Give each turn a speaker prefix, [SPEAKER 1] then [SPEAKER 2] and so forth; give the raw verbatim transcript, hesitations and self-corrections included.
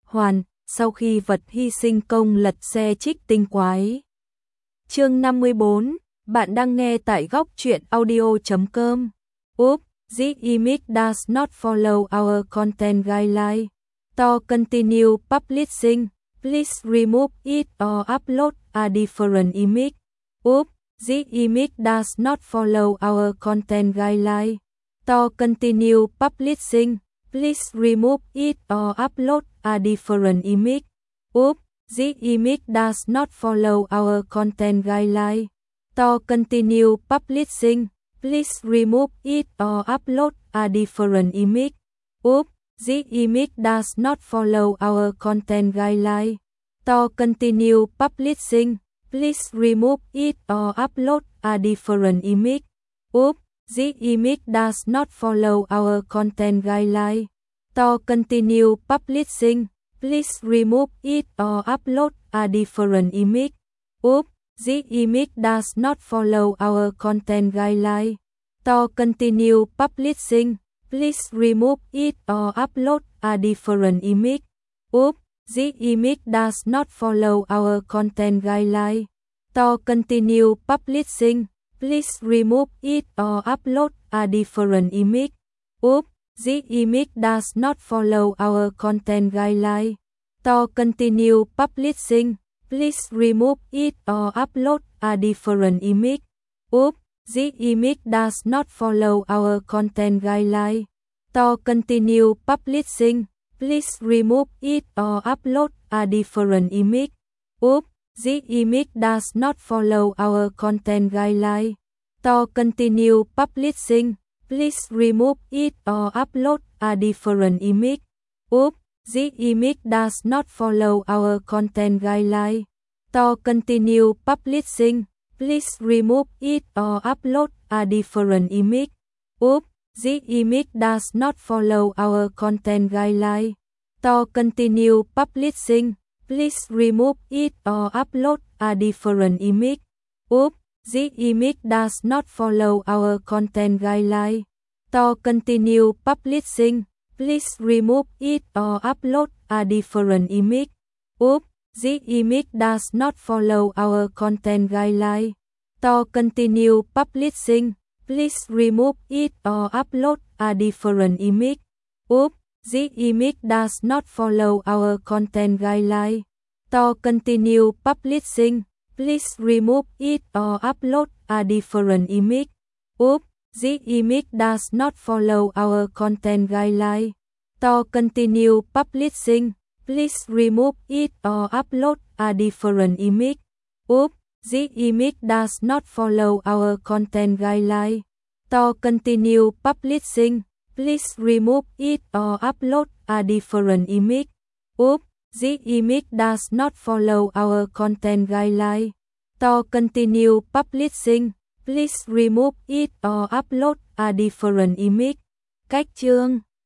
[SPEAKER 1] hoàn, sau khi vật hy sinh công lật xe trích tinh quái. Chương năm mươi bốn, bạn đang nghe tại góc truyện audio chấm com. Oops, this image does not follow our content guideline. To continue publishing, please remove it or upload a different image. Oops, this image does not follow our content guideline. To continue publishing, please remove it or upload a different image. Oops, this image does not follow our content guideline. To continue publishing, please remove it or upload a different image. Oops, this image does not follow our content guideline. To continue publishing, please remove it or upload a different image. Oops, this image does not follow our content guideline. To continue publishing, please remove it or upload a different image. Oops, this image does not follow our content guideline. To continue publishing, please remove it or upload a different image. Oops, this image does not follow our content guideline. To continue publishing, please remove it or upload a different image. Oops, this image does not follow our content guideline. To continue publishing, please remove it or upload a different image. Oops, this image does not follow our content guideline. To continue publishing, please remove it or upload a different image. Oops, this image does not follow our content guideline. To continue publishing, please remove it or upload a different image. Oops, this image does not follow our content guideline. To continue publishing, please remove it or upload a different image. Oops, this image does not follow our content guideline. To continue publishing, please remove it or upload a different image. Oops, this image does not follow our content guideline. To continue publishing, please remove it or upload a different image. Oops, this image does not follow our content guideline. To continue publishing, please remove it or upload a different image. Oops, this image does not follow our content guideline. To continue publishing, please remove it or upload a different image. Oops, this image does not follow our content guideline. To continue publishing, please remove it or upload a different image. Oops, this image does not follow our content guideline. To continue publishing, please remove it or upload a different image. Oops, this image does not follow our content guideline. To continue publishing, please remove it or upload a different image. Cách chương